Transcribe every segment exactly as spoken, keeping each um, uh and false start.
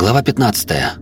Глава пятнадцатая.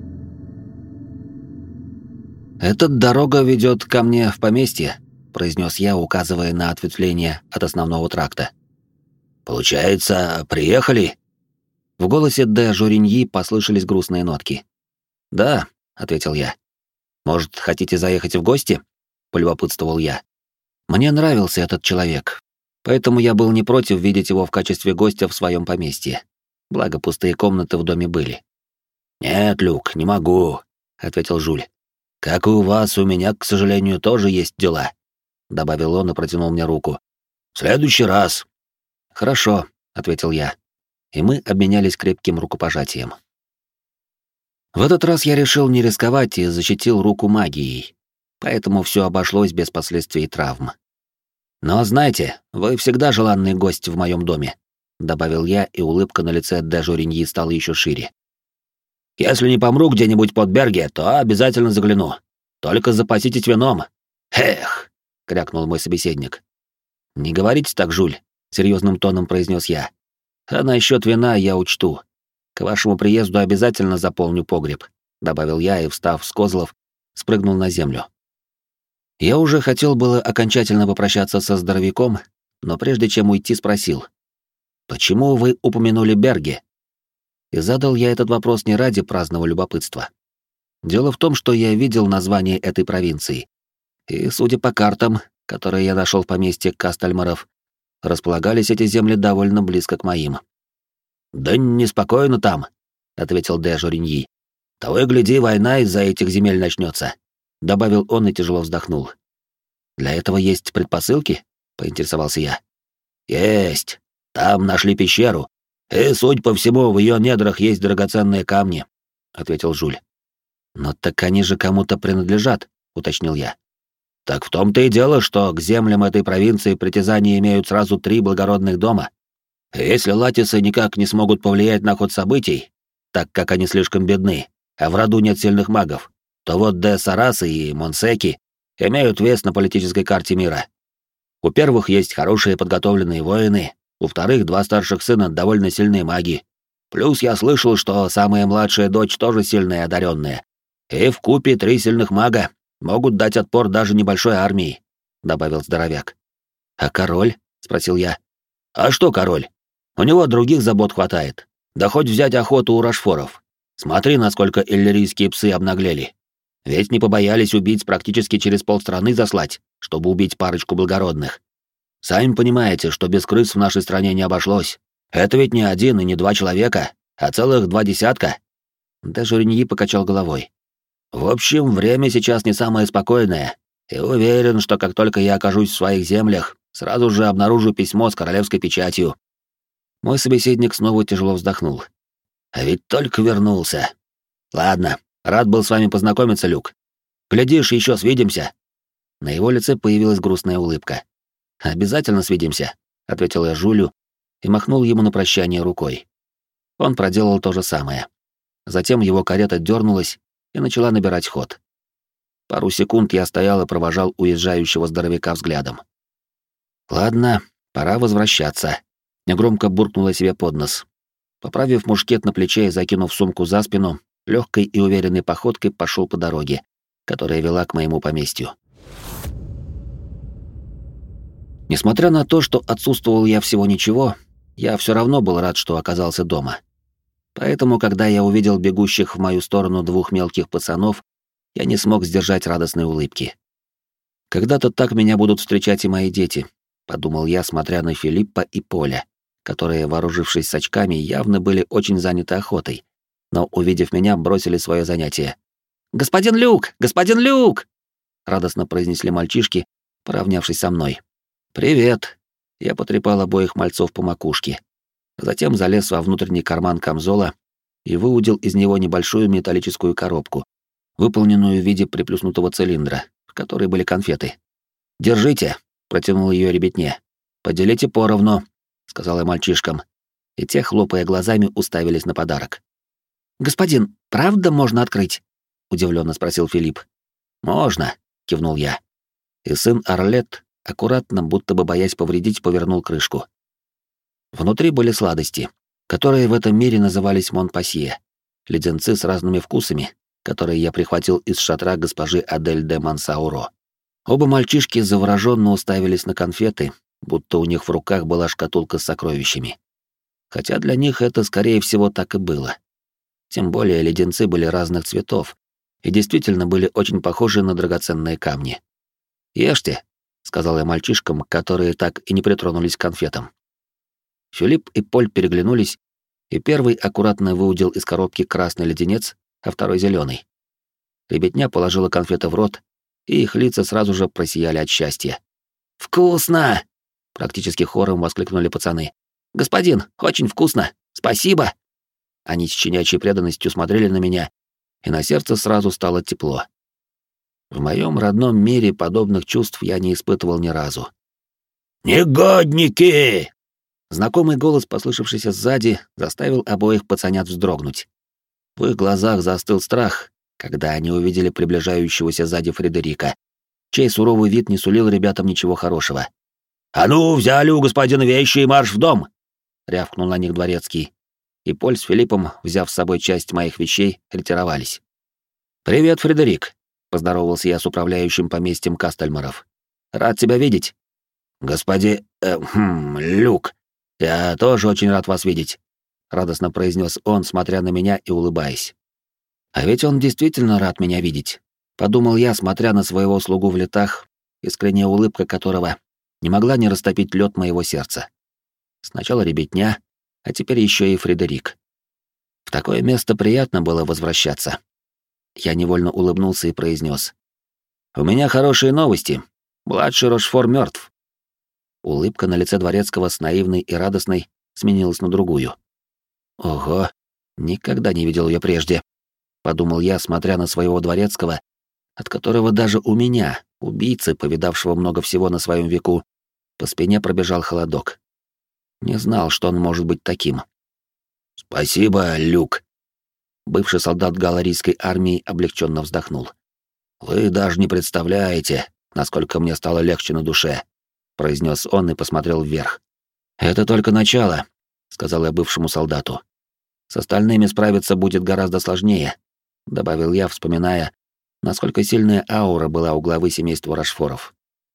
«Эта дорога ведет ко мне в поместье», — произнес я, указывая на ответвление от основного тракта. «Получается, приехали?» В голосе де Жориньи послышались грустные нотки. «Да», — ответил я. «Может, хотите заехать в гости?» — полюбопытствовал я. Мне нравился этот человек, поэтому я был не против видеть его в качестве гостя в своем поместье. Благо, пустые комнаты в доме были. «Нет, Люк, не могу», — ответил Жюль. «Как и у вас, у меня, к сожалению, тоже есть дела», — добавил он и протянул мне руку. «В следующий раз». «Хорошо», — ответил я, и мы обменялись крепким рукопожатием. В этот раз я решил не рисковать и защитил руку магией, поэтому все обошлось без последствий и травм. «Но знаете, вы всегда желанный гость в моем доме», — добавил я, и улыбка на лице де Жориньи стала еще шире. «Если не помру где-нибудь под Берге, то обязательно загляну. Только запаситесь вином. Эх!» — крякнул мой собеседник. «Не говорите так, Жюль», — серьезным тоном произнес я. «А насчет вина я учту. К вашему приезду обязательно заполню погреб», — добавил я и, встав с козлов, спрыгнул на землю. Я уже хотел было окончательно попрощаться со здоровяком, но прежде чем уйти, спросил: «Почему вы упомянули Берге?» И задал я этот вопрос не ради праздного любопытства. Дело в том, что я видел название этой провинции, и, судя по картам, которые я нашел в поместье Кастальмаров, располагались эти земли довольно близко к моим. «Да неспокойно там», — ответил де Жориньи. «Того и гляди, война из-за этих земель начнется», — добавил он и тяжело вздохнул. «Для этого есть предпосылки?» — поинтересовался я. «Есть. Там нашли пещеру, и, судя по всему, в ее недрах есть драгоценные камни», — ответил Жюль. «Но так они же кому-то принадлежат», — уточнил я. «Так в том-то и дело, что к землям этой провинции притязания имеют сразу три благородных дома. И если латисы никак не смогут повлиять на ход событий, так как они слишком бедны, а в роду нет сильных магов, то вот де Сарасы и Монсеки имеют вес на политической карте мира. У первых есть хорошие подготовленные воины, у вторых два старших сына довольно сильные маги. Плюс я слышал, что самая младшая дочь тоже сильная и одаренная. И вкупе три сильных мага могут дать отпор даже небольшой армии», — добавил здоровяк. «А король?» — спросил я. «А что король? У него других забот хватает. Да хоть взять охоту у рашфоров. Смотри, насколько иллирийские псы обнаглели. Ведь не побоялись убить практически через полстраны заслать, чтобы убить парочку благородных. Сами понимаете, что без крыс в нашей стране не обошлось. Это ведь не один и не два человека, а целых два десятка». Де Жориньи покачал головой. «В общем, время сейчас не самое спокойное, и уверен, что как только я окажусь в своих землях, сразу же обнаружу письмо с королевской печатью». Мой собеседник снова тяжело вздохнул. «А ведь только вернулся. Ладно, рад был с вами познакомиться, Люк. Глядишь, еще свидимся». На его лице появилась грустная улыбка. «Обязательно свидимся», — ответил я Жюлю и махнул ему на прощание рукой. Он проделал то же самое. Затем его карета дернулась и начала набирать ход. Пару секунд я стоял и провожал уезжающего здоровяка взглядом. «Ладно, пора возвращаться», — негромко буркнула себе под нос. Поправив мушкет на плече и закинув сумку за спину, легкой и уверенной походкой пошел по дороге, которая вела к моему поместью. Несмотря на то, что отсутствовал я всего ничего, я все равно был рад, что оказался дома. Поэтому, когда я увидел бегущих в мою сторону двух мелких пацанов, я не смог сдержать радостной улыбки. «Когда-то так меня будут встречать и мои дети», — подумал я, смотря на Филиппа и Поля, которые, вооружившись сачками, явно были очень заняты охотой, но, увидев меня, бросили свое занятие. «Господин Люк! Господин Люк!» — радостно произнесли мальчишки, поравнявшись со мной. «Привет!» — я потрепал обоих мальцов по макушке. Затем залез во внутренний карман камзола и выудил из него небольшую металлическую коробку, выполненную в виде приплюснутого цилиндра, в которой были конфеты. «Держите!» — протянул ее ребятне. «Поделите поровну», — сказал я мальчишкам, и те, хлопая глазами, уставились на подарок. «Господин, правда можно открыть?» — удивленно спросил Филипп. «Можно», — кивнул я. И сын Орлет аккуратно, будто бы боясь повредить, повернул крышку. Внутри были сладости, которые в этом мире назывались Монпассье. леденцы с разными вкусами, которые я прихватил из шатра госпожи Адель де Мансауро. Оба мальчишки завороженно уставились на конфеты, будто у них в руках была шкатулка с сокровищами. Хотя для них это, скорее всего, так и было. Тем более леденцы были разных цветов и действительно были очень похожи на драгоценные камни. «Ешьте», — сказал я мальчишкам, которые так и не притронулись к конфетам. Филипп и Поль переглянулись, и первый аккуратно выудил из коробки красный леденец, а второй — зеленый. Ребятня положила конфеты в рот, и их лица сразу же просияли от счастья. «Вкусно!» — практически хором воскликнули пацаны. «Господин, очень вкусно! Спасибо!» Они с щенячьей преданностью смотрели на меня, и на сердце сразу стало тепло. В моем родном мире подобных чувств я не испытывал ни разу. «Негодники!» Знакомый голос, послышавшийся сзади, заставил обоих пацанят вздрогнуть. В их глазах застыл страх, когда они увидели приближающегося сзади Фредерика, чей суровый вид не сулил ребятам ничего хорошего. «А ну, взяли у господина вещи и марш в дом!» — рявкнул на них дворецкий. И Поль с Филиппом, взяв с собой часть моих вещей, ретировались. «Привет, Фредерик», — поздоровался я с управляющим поместьем Кастельмаров. «Рад тебя видеть». «Господи... Э, хм, Люк, я тоже очень рад вас видеть», — радостно произнес он, смотря на меня и улыбаясь. «А ведь он действительно рад меня видеть», — подумал я, смотря на своего слугу в летах, искренняя улыбка которого не могла не растопить лед моего сердца. Сначала ребятня, а теперь еще и Фредерик. В такое место приятно было возвращаться. Я невольно улыбнулся и произнес: «У меня хорошие новости. Младший Рошфор мертв». Улыбка на лице дворецкого с наивной и радостной сменилась на другую. «Ого, никогда не видел ее прежде», — подумал я, смотря на своего дворецкого, от которого даже у меня, убийцы, повидавшего много всего на своем веку, по спине пробежал холодок. Не знал, что он может быть таким. «Спасибо, Люк». Бывший солдат галарийской армии облегченно вздохнул. «Вы даже не представляете, насколько мне стало легче на душе», — произнес он и посмотрел вверх. «Это только начало», — сказал я бывшему солдату. «С остальными справиться будет гораздо сложнее», — добавил я, вспоминая, насколько сильная аура была у главы семейства Рошфоров.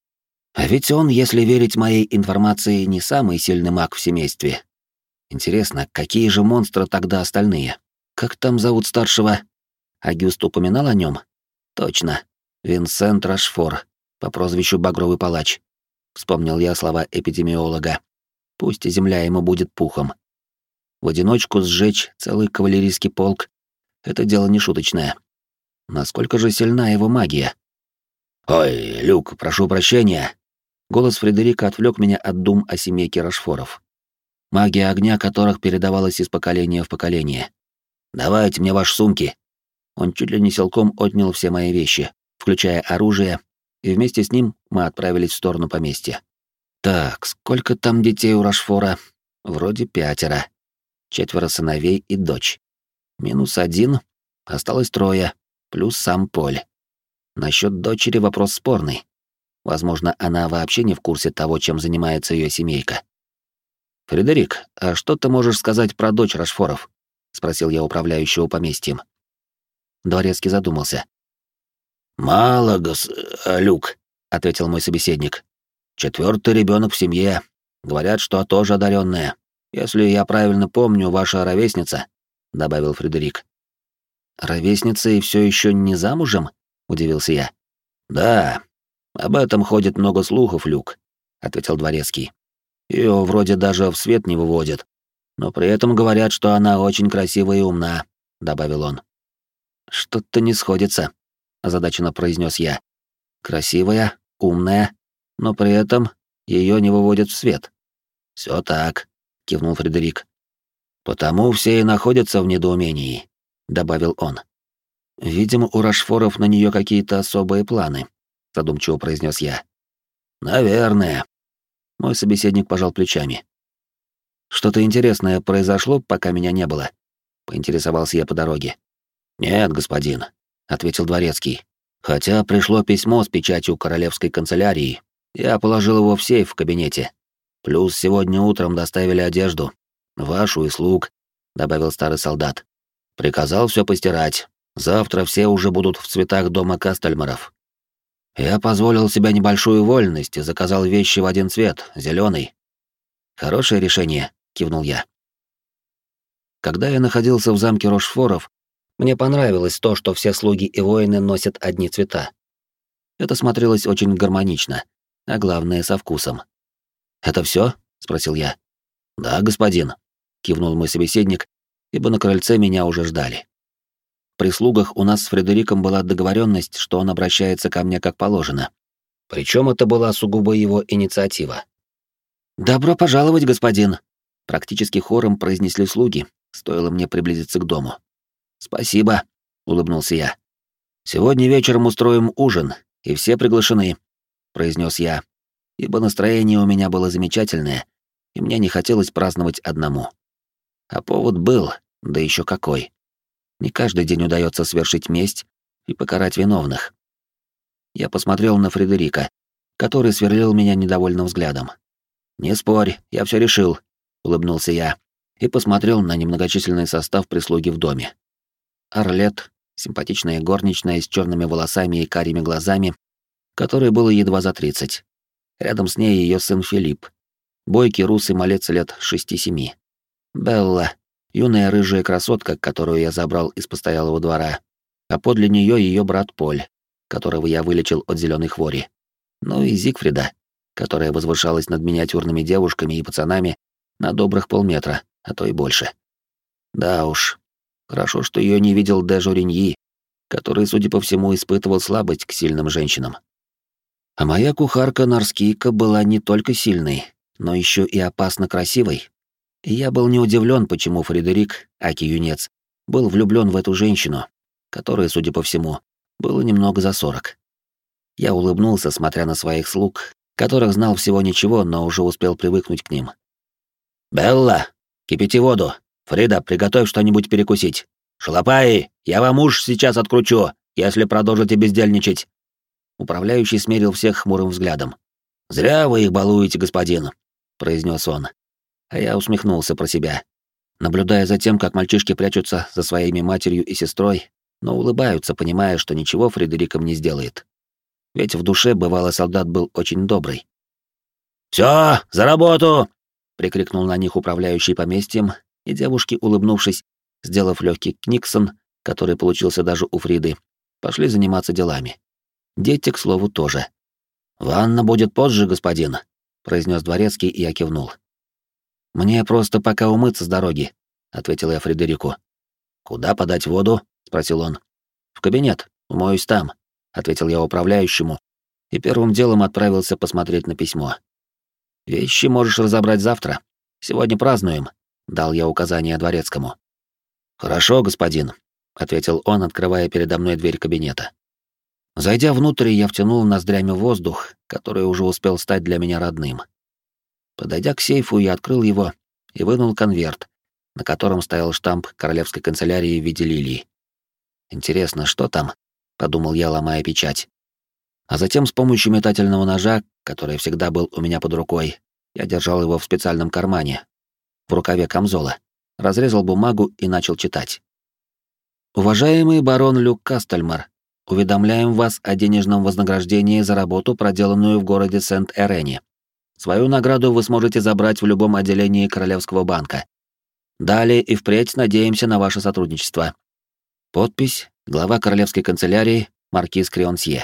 А ведь он, если верить моей информации, не самый сильный маг в семействе. Интересно, какие же монстры тогда остальные? Как там зовут старшего? Агюст упоминал о нем? Точно. Винсент Рошфор, по прозвищу Багровый Палач. Вспомнил я слова эпидемиолога. Пусть земля ему будет пухом. В одиночку сжечь целый кавалерийский полк — это дело не шуточное. Насколько же сильна его магия? «Ой, Люк, прошу прощения». Голос Фредерика отвлек меня от дум о семейке Рошфоров. Магия огня которых передавалась из поколения в поколение. «Давайте мне ваши сумки». Он чуть ли не силком отнял все мои вещи, включая оружие, и вместе с ним мы отправились в сторону поместья. Так, сколько там детей у Рошфора? Вроде пятеро. Четверо сыновей и дочь. Минус один, осталось трое, плюс сам Поль. Насчет дочери вопрос спорный. Возможно, она вообще не в курсе того, чем занимается ее семейка. «Фредерик, а что ты можешь сказать про дочь Рошфоров?» — спросил я управляющего поместьем. Дворецкий задумался. «Мало, гос... Люк», — ответил мой собеседник. «Четвертый ребенок в семье. Говорят, что тоже одаренная. Если я правильно помню, ваша ровесница», — добавил Фредерик. «Ровесница и все еще не замужем?» — удивился я. «Да, об этом ходит много слухов, Люк», — ответил дворецкий. «Ее вроде даже в свет не выводят, но при этом говорят, что она очень красивая и умна», — добавил он. «Что-то не сходится», — озадаченно произнес я. «Красивая, умная, но при этом ее не выводят в свет». «Все так», — кивнул Фредерик. «Потому все и находятся в недоумении», — добавил он. «Видимо, у Рошфоров на нее какие-то особые планы», — задумчиво произнес я. «Наверное». Мой собеседник пожал плечами. «Что-то интересное произошло, пока меня не было?» — поинтересовался я по дороге. «Нет, господин», — ответил дворецкий. «Хотя пришло письмо с печатью королевской канцелярии. Я положил его в сейф в кабинете. Плюс сегодня утром доставили одежду. Вашу и слуг», — добавил старый солдат. Приказал все постирать. Завтра все уже будут в цветах дома Кастельмаров. Я позволил себе небольшую вольность и заказал вещи в один цвет, зеленый. Хорошее решение, кивнул я. Когда я находился в замке Рошфоров, мне понравилось то, что все слуги и воины носят одни цвета. Это смотрелось очень гармонично, а главное, со вкусом. «Это все? Спросил я. «Да, господин», — кивнул мой собеседник, ибо на крыльце меня уже ждали. При слугах у нас с Фредериком была договоренность, что он обращается ко мне как положено. Причем это была сугубо его инициатива. «Добро пожаловать, господин!» Практически хором произнесли слуги, стоило мне приблизиться к дому. «Спасибо», — улыбнулся я. «Сегодня вечером устроим ужин, и все приглашены», — произнес я, ибо настроение у меня было замечательное, и мне не хотелось праздновать одному. А повод был, да еще какой. Не каждый день удается свершить месть и покарать виновных. Я посмотрел на Фредерика, который сверлил меня недовольным взглядом. «Не спорь, я все решил», — улыбнулся я и посмотрел на немногочисленный состав прислуги в доме. Арлет, симпатичная горничная с черными волосами и карими глазами, которой было едва за тридцать. Рядом с ней ее сын Филипп, бойкий русый малец лет шести-семи. Белла, юная рыжая красотка, которую я забрал из постоялого двора, а подле нее ее брат Поль, которого я вылечил от зеленой хвори. Ну и Зигфрида, которая возвышалась над миниатюрными девушками и пацанами на добрых полметра, а то и больше. Да уж, хорошо, что ее не видел де Жориньи, который, судя по всему, испытывал слабость к сильным женщинам. А моя кухарка Нарскийка была не только сильной, но еще и опасно красивой. И я был не удивлен, почему Фредерик, аки-юнец, был влюблен в эту женщину, которая, судя по всему, было немного за сорок. Я улыбнулся, смотря на своих слуг, которых знал всего ничего, но уже успел привыкнуть к ним. «Белла, кипяти воду. Фрида, приготовь что-нибудь перекусить. Шалопаи, я вам уж сейчас откручу, если продолжите бездельничать». Управляющий смерил всех хмурым взглядом. «Зря вы их балуете, господин», — произнес он. А я усмехнулся про себя, наблюдая за тем, как мальчишки прячутся за своими матерью и сестрой, но улыбаются, понимая, что ничего Фредериком не сделает. Ведь в душе бывалый солдат был очень добрый. «Всё, за работу!» — прикрикнул на них управляющий поместьем, и девушки, улыбнувшись, сделав легкий книксон, который получился даже у Фриды, пошли заниматься делами. Дети, к слову, тоже. «Ванна будет позже, господин», — произнес дворецкий, и я кивнул. «Мне просто пока умыться с дороги», — ответил я Фредерику. «Куда подать воду?» — спросил он. «В кабинет, умоюсь там», — ответил я управляющему, и первым делом отправился посмотреть на письмо. «Вещи можешь разобрать завтра. Сегодня празднуем», — дал я указание дворецкому. «Хорошо, господин», — ответил он, открывая передо мной дверь кабинета. Зайдя внутрь, я втянул ноздрями воздух, который уже успел стать для меня родным. Подойдя к сейфу, я открыл его и вынул конверт, на котором стоял штамп королевской канцелярии в виде лилии. «Интересно, что там?» — подумал я, ломая печать. А затем с помощью метательного ножа, который всегда был у меня под рукой, я держал его в специальном кармане, в рукаве камзола, разрезал бумагу и начал читать. «Уважаемый барон Люк Кастельмар, уведомляем вас о денежном вознаграждении за работу, проделанную в городе Сент-Эрене. Свою награду вы сможете забрать в любом отделении Королевского банка. Далее и впредь надеемся на ваше сотрудничество». Подпись: глава королевской канцелярии, маркиз Крионсье.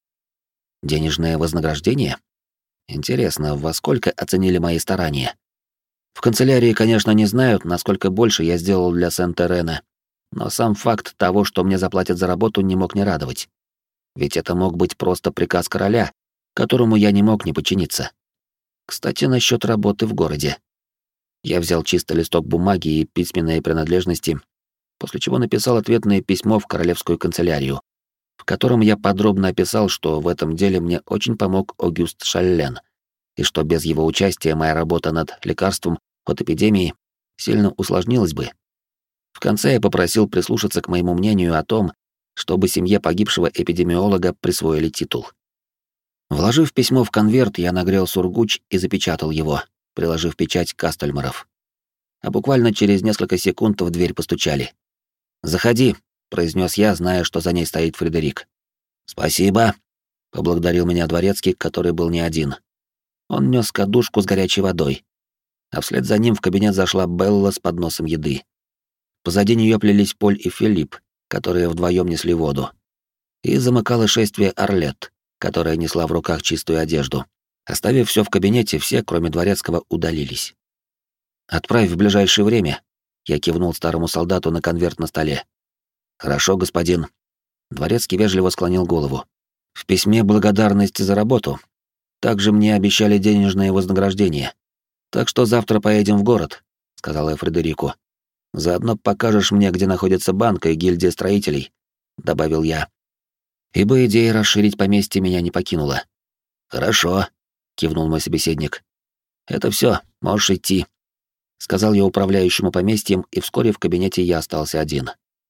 Денежное вознаграждение? Интересно, во сколько оценили мои старания? В канцелярии, конечно, не знают, насколько больше я сделал для Сент-Эрена, но сам факт того, что мне заплатят за работу, не мог не радовать. Ведь это мог быть просто приказ короля, которому я не мог не подчиниться. Кстати, насчет работы в городе. Я взял чисто листок бумаги и письменные принадлежности, после чего написал ответное письмо в королевскую канцелярию, в котором я подробно описал, что в этом деле мне очень помог Огюст Шаллен, и что без его участия моя работа над лекарством от эпидемии сильно усложнилась бы. В конце я попросил прислушаться к моему мнению о том, чтобы семье погибшего эпидемиолога присвоили титул. Вложив письмо в конверт, я нагрел сургуч и запечатал его, приложив печать Кастельмаров. А буквально через несколько секунд в дверь постучали. «Заходи», — произнес я, зная, что за ней стоит Фредерик. «Спасибо», — поблагодарил меня дворецкий, который был не один. Он нес кадушку с горячей водой, а вслед за ним в кабинет зашла Белла с подносом еды. Позади нее плелись Поль и Филипп, которые вдвоем несли воду. И замыкало шествие Орлет, которая несла в руках чистую одежду. Оставив все в кабинете, все, кроме дворецкого, удалились. «Отправь в ближайшее время», — я кивнул старому солдату на конверт на столе. «Хорошо, господин». Дворецкий вежливо склонил голову. «В письме благодарности за работу. Также мне обещали денежное вознаграждение. Так что завтра поедем в город», — сказал я Фредерику. «Заодно покажешь мне, где находится банк и гильдия строителей», — добавил я. Ибо идея расширить поместье меня не покинула. «Хорошо», — кивнул мой собеседник. «Это все, можешь идти», — сказал я управляющему поместьем, и вскоре в кабинете я остался один.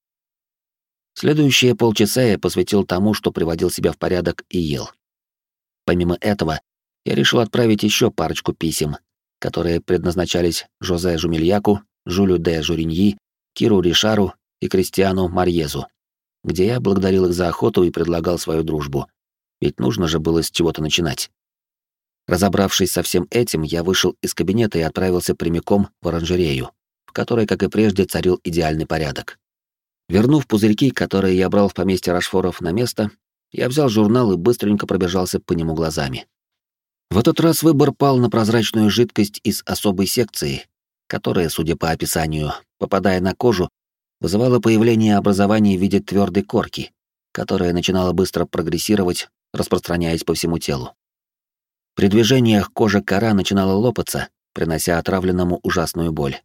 Следующие полчаса я посвятил тому, что приводил себя в порядок и ел. Помимо этого, я решил отправить еще парочку писем, которые предназначались Жозе Жумельяку, Жюлю де Журиньи, Киру Ришару и Кристиану Марьезу, где я благодарил их за охоту и предлагал свою дружбу, ведь нужно же было с чего-то начинать. Разобравшись со всем этим, я вышел из кабинета и отправился прямиком в оранжерею, в которой, как и прежде, царил идеальный порядок. Вернув пузырьки, которые я брал в поместье Рашфоров, на место, я взял журнал и быстренько пробежался по нему глазами. В этот раз выбор пал на прозрачную жидкость из особой секции, которая, судя по описанию, попадая на кожу, вызывала появление образований в виде твердой корки, которая начинала быстро прогрессировать, распространяясь по всему телу. При движениях кожа кора начинала лопаться, принося отравленному ужасную боль.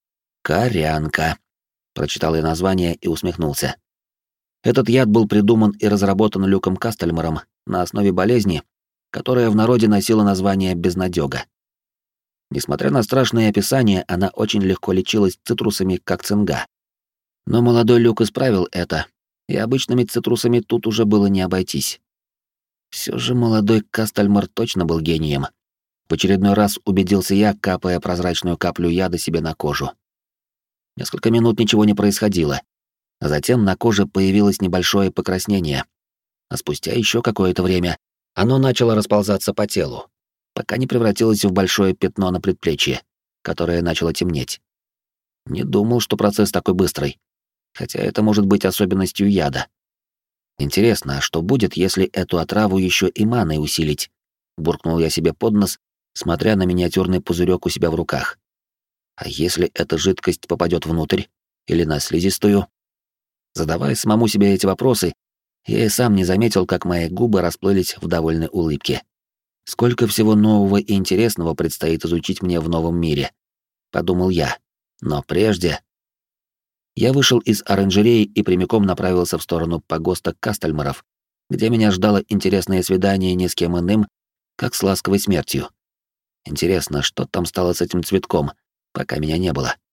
«Корянка», — прочитал я название и усмехнулся. Этот яд был придуман и разработан Люком Кастельмаром на основе болезни, которая в народе носила название безнадёга. Несмотря на страшное описание, она очень легко лечилась цитрусами, как цинга. Но молодой Люк исправил это, и обычными цитрусами тут уже было не обойтись. Все же молодой Кастельмар точно был гением. В очередной раз убедился я, капая прозрачную каплю яда себе на кожу. Несколько минут ничего не происходило, а затем на коже появилось небольшое покраснение, а спустя еще какое-то время оно начало расползаться по телу, пока не превратилось в большое пятно на предплечье, которое начало темнеть. Не думал, что процесс такой быстрый, хотя это может быть особенностью яда. Интересно, а что будет, если эту отраву еще и маной усилить? Буркнул я себе под нос, смотря на миниатюрный пузырек у себя в руках. А если эта жидкость попадет внутрь или на слизистую? Задавая самому себе эти вопросы, я и сам не заметил, как мои губы расплылись в довольной улыбке. Сколько всего нового и интересного предстоит изучить мне в новом мире, подумал я. Но прежде я вышел из оранжереи и прямиком направился в сторону погоста Кастельмаров, где меня ждало интересное свидание ни с кем иным, как с ласковой смертью. Интересно, что там стало с этим цветком, пока меня не было.